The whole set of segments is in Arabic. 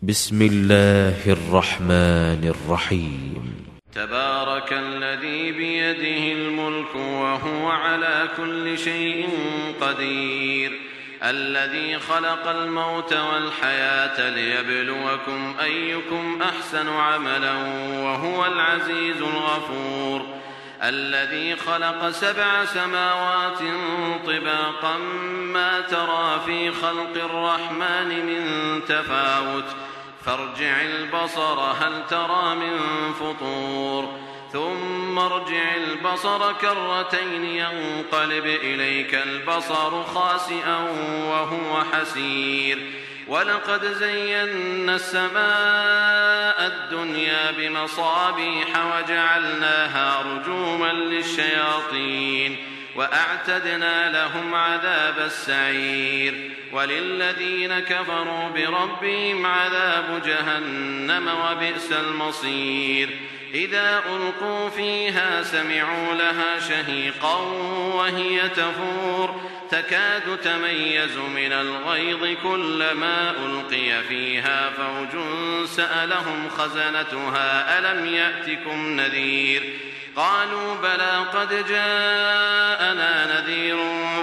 بسم الله الرحمن الرحيم. تبارك الذي بيده الملك وهو على كل شيء قدير، الذي خلق الموت والحياة ليبلوكم أيكم أحسن عملا وهو العزيز الغفور، الذي خلق 7 سماوات طباقا ما ترى في خلق الرحمن من تفاوت فارجع البصر هل ترى من فطور، ثم ارجع البصر كرتين ينقلب إليك البصر خاسئا وهو حسير، ولقد زينا السماء الدنيا بمصابيح وجعلناها رجوما للشياطين وأعتدنا لهم عذاب السعير، وللذين كفروا بربهم عذاب جهنم وبئس المصير، إذا ألقوا فيها سمعوا لها شهيقا وهي تفور تكاد تميز من الغيظ كلما ألقي فيها فوج سألهم خزنتها ألم يأتكم نذير، قالوا بلى قد جاءنا نذير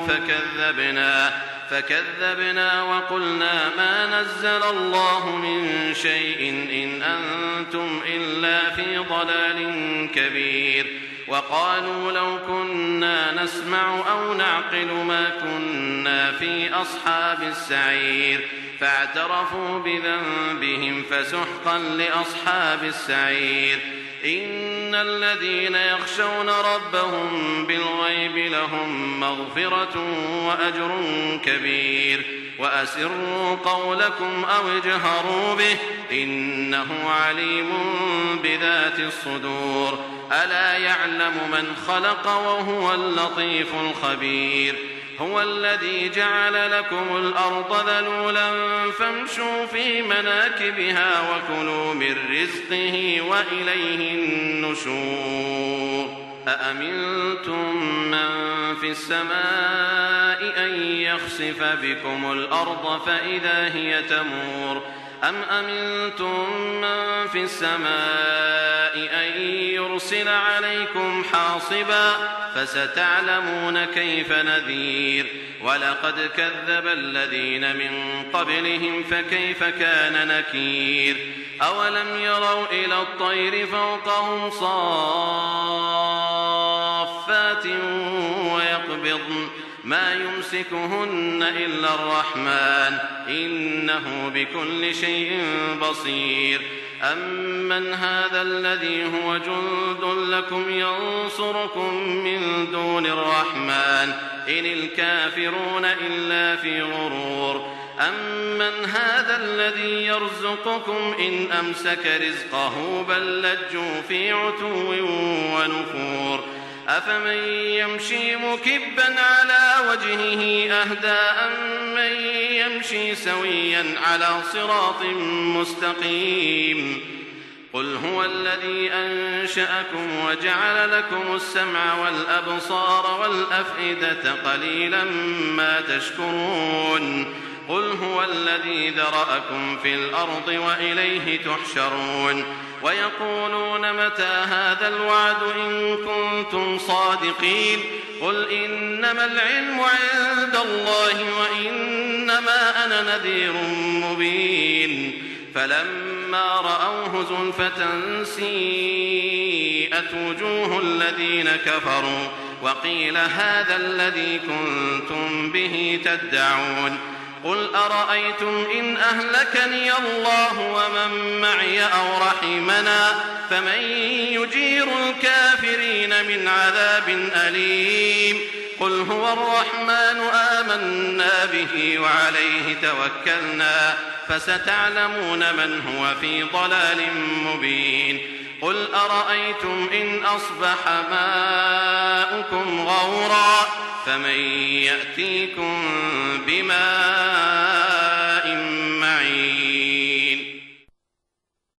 فكذبنا وقلنا ما نزل الله من شيء إن أنتم إلا في ضلال كبير، وقالوا لو كنا نسمع أو نعقل ما كنا في أصحاب السعير، فاعترفوا بذنبهم فسحقا لأصحاب السعير، إن الذين يخشون ربهم بالغيب لهم مغفرة وأجر كبير، وأسروا قولكم أو اجهروا به إنه عليم بذات الصدور، ألا يعلم من خلق وهو اللطيف الخبير، هو الذي جعل لكم الأرض ذلولا فامشوا في مناكبها وكلوا من رزقه وإليه النشور، أأمنتم من في السماء أن يخسف بكم الأرض فإذا هي تمور، أم أمنتم من في السماء أن يرسل عليكم حاصبا فستعلمون كيف نذير، ولقد كذب الذين من قبلهم فكيف كان نكير، أولم يروا إلى الطير فوقهم صافات ويقبضن ما يمسكهن إلا الرحمن إنه بكل شيء بصير، أمن هذا الذي هو جند لكم ينصركم من دون الرحمن إن الكافرون إلا في غرور، أمن هذا الذي يرزقكم إن أمسك رزقه بل لجوا في عتو ونفور، أفمن يمشي مكبا على وجهه أهدى أمن يمشي سويا على صراط مستقيم، قل هو الذي أنشأكم وجعل لكم السمع والأبصار والأفئدة قليلا ما تشكرون، قل هو الذي ذرأكم في الأرض وإليه تحشرون، ويقولون متى هذا الوعد إن كنتم صادقين، قل إنما العلم عند الله وإنما أنا نذير مبين، فلما رأوه زلفة سيئت وجوه الذين كفروا وقيل هذا الذي كنتم به تدعون، قل أرأيتم إن أهلكني الله ومن معي أو رحمنا فمن يجير الكافرين من عذاب أليم، قل هو الرحمن آمنا به وعليه توكلنا فستعلمون من هو في ضلال مبين، قل أرأيتم إن أصبح ماؤكم غورا فمن يأتيكم بماء